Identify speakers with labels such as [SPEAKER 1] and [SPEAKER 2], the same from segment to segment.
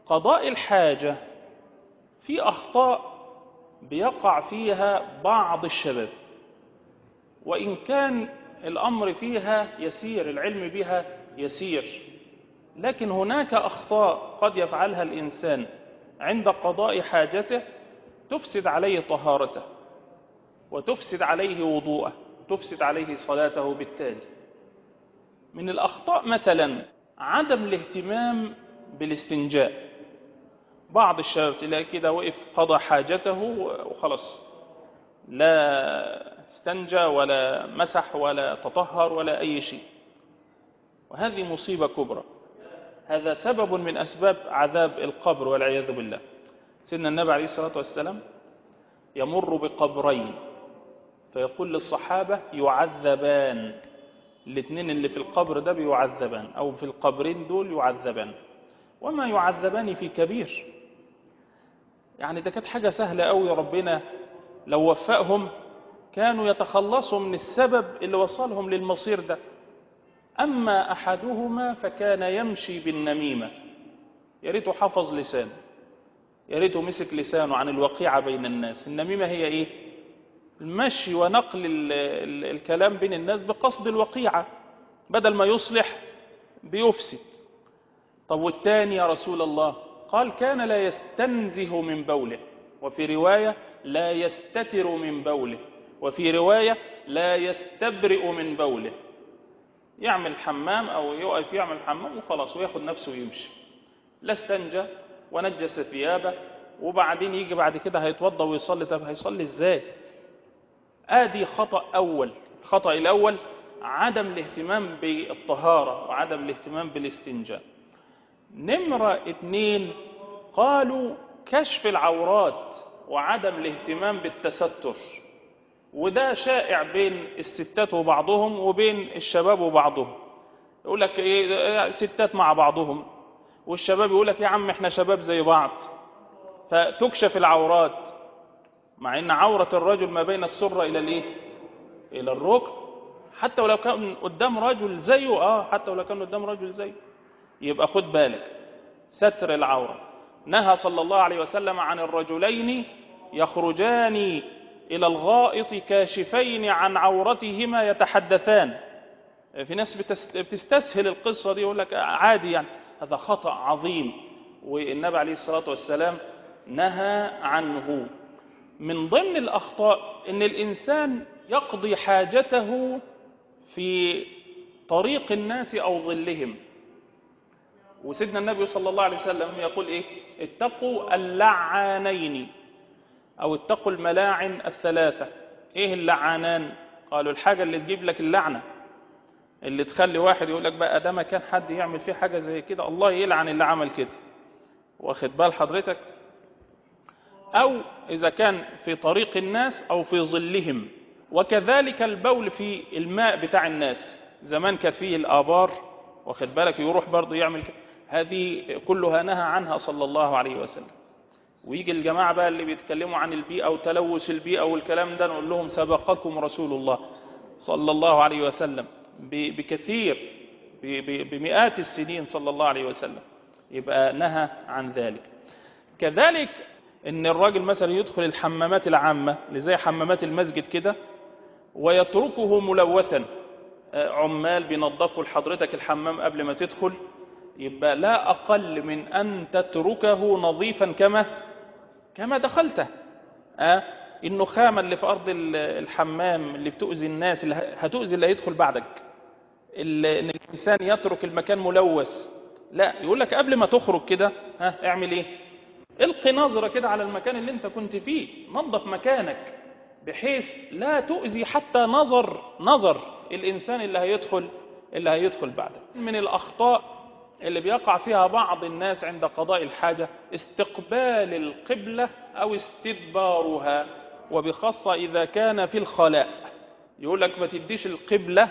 [SPEAKER 1] قضاء الحاجة في أخطاء بيقع فيها بعض الشباب، وإن كان الأمر فيها يسير، العلم بها يسير، لكن هناك أخطاء قد يفعلها الإنسان عند قضاء حاجته تفسد عليه طهارته، وتفسد عليه وضوءه، وتفسد عليه صلاته بالتالي. من الأخطاء مثلا عدم الاهتمام بالاستنجاء. بعض الشباب تلاقي كده وقف قضى حاجته وخلص، لا استنجى ولا مسح ولا تطهر ولا أي شيء، وهذه مصيبة كبرى. هذا سبب من أسباب عذاب القبر والعياذ بالله. سيدنا النبي عليه الصلاة والسلام يمر بقبرين فيقول للصحابة يعذبان، الاثنين اللي في القبر ده بيعذبان، أو في القبرين دول يعذبان، وما يعذبان في كبير. يعني ده كانت حاجة سهلة قوي، ربنا لو وفقهم كانوا يتخلصوا من السبب اللي وصلهم للمصير ده. أما أحدهما فكان يمشي بالنميمة، يا ريته حفظ لسانه، يا ريته مسك لسانه عن الوقيعة بين الناس. النميمة هي إيه؟ المشي ونقل الكلام بين الناس بقصد الوقيعة، بدل ما يصلح بيفسد. طب والتاني يا رسول الله؟ قال كان لا يستنزه من بوله، وفي رواية لا يستتر من بوله، وفي رواية لا يستبرئ من بوله. يعمل حمام أو يقف يعمل حمام وخلاص وياخد نفسه ويمشي، لا استنجى ونجس ثيابه، وبعدين يجي بعد كده هيتوضى ويصلي. طب هيصلي ازاي؟ ادي خطأ أول. الخطأ الأول عدم الاهتمام بالطهارة وعدم الاهتمام بالاستنجاء. نمرة 2 قالوا كشف العورات وعدم الاهتمام بالتستر، وده شائع بين الستات وبعضهم وبين الشباب وبعضهم. يقول لك ايه، ستات مع بعضهم، والشباب يقول لك يا عم احنا شباب زي بعض، فتكشف العورات، مع ان عورة الرجل ما بين السرة الى الايه، الى الركب، حتى ولو كان قدام رجل زيه، حتى ولو كان قدام رجل زيه. يبقى خد بالك، ستر العورة. نهى صلى الله عليه وسلم عن الرجلين يخرجان إلى الغائط كاشفين عن عورتهما يتحدثان. في ناس بتستسهل القصة دي، يقول لك عادي يعني. هذا خطأ عظيم، والنبي عليه الصلاة والسلام نهى عنه. من ضمن الأخطاء إن الإنسان يقضي حاجته في طريق الناس أو ظلهم. وسيدنا النبي صلى الله عليه وسلم يقول إيه؟ اتقوا اللعانين، أو اتقوا الملاعن الثلاثة. إيه اللعانان؟ قالوا الحاجة اللي تجيب لك اللعنة، اللي تخلي واحد يقول لك بقى ده ما كان حد يعمل فيه حاجة زي كده، الله يلعن اللي عمل كده. واخد بال حضرتك؟ أو إذا كان في طريق الناس أو في ظلهم. وكذلك البول في الماء بتاع الناس، زمان كان فيه الآبار، واخد بالك، يروح برضه يعمل كده. هذه كلها نهى عنها صلى الله عليه وسلم. ويجي الجماعة بقى اللي بيتكلموا عن البيئة وتلوث البيئة والكلام ده، نقول لهم سبقكم رسول الله صلى الله عليه وسلم بكثير، بمئات السنين صلى الله عليه وسلم. يبقى نهى عن ذلك. كذلك ان الراجل مثلا يدخل الحمامات العامة اللي زي حمامات المسجد كده ويتركه ملوثا، عمال بينظفوا لحضرتك الحمام قبل ما تدخل، يبقى لا أقل من أن تتركه نظيفا كما دخلته. النخامة اللي في أرض الحمام اللي بتؤذي الناس، اللي هتؤذي اللي هيدخل بعدك، إن الإنسان يترك المكان ملوث، لا، يقول لك قبل ما تخرج كده اعمل إيه؟ القي نظرة كده على المكان اللي انت كنت فيه، نظف مكانك بحيث لا تؤذي حتى نظر الإنسان اللي هيدخل بعدك. من الأخطاء اللي بيقع فيها بعض الناس عند قضاء الحاجة استقبال القبلة أو استدبارها، وبخاصة إذا كان في الخلاء. يقول لك ما تديش القبلة،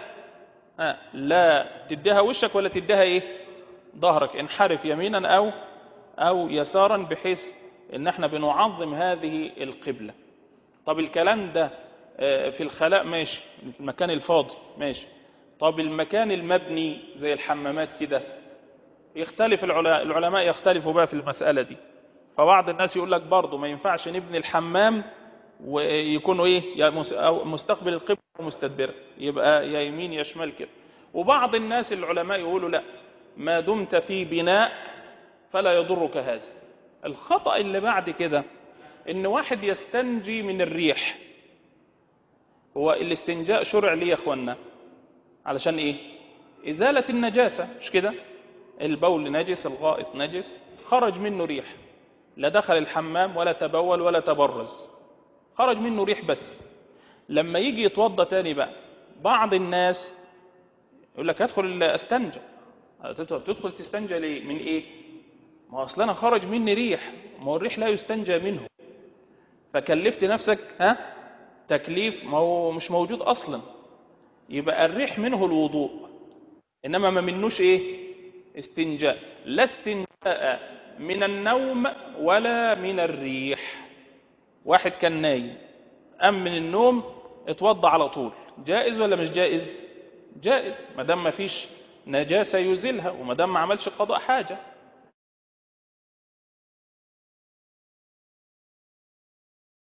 [SPEAKER 1] لا تديها وشك ولا تديها إيه؟ ظهرك، انحرف يمينا أو يسارا، بحيث إن احنا بنعظم هذه القبلة. طب الكلام ده في الخلاء ماشي، المكان الفاضي ماشي. طب المكان المبني زي الحمامات كده، يختلف العلماء يختلفوا بقى في المسألة دي. فبعض الناس يقول لك برضه ما ينفعش نبني الحمام ويكونوا ايه، يا مستقبل القبلة ومستدبر، يبقى يا يمين يا شمال كده. وبعض الناس العلماء يقولوا لا، ما دمت في بناء فلا يضرك هذا. الخطأ اللي بعد كده ان واحد يستنجي من الريح. هو الاستنجاء شرع ليه يا اخوانا؟ علشان ايه؟ ازالة النجاسة، مش كده؟ البول نجس، الغائط نجس، خرج منه ريح، لا دخل الحمام ولا تبول ولا تبرز، خرج منه ريح بس. لما يجي يتوضى تاني بقى، بعض الناس يقول لك ادخل استنجى. تدخل تستنجى ليه؟ من ايه؟ ما هو اصل انا خرج مني ريح، ما هو الريح لا يستنجى منه، فكلفت نفسك تكليف ما هو مش موجود اصلا. يبقى الريح منه الوضوء، انما ما منوش ايه؟ استنجاء. لا استنجاء من النوم ولا من الريح. واحد كان نايم قام من النوم اتوضى على طول، جائز ولا مش جائز؟ جائز، ما دام ما فيش نجاسة يزيلها، وما دام ما عملش قضاء حاجة.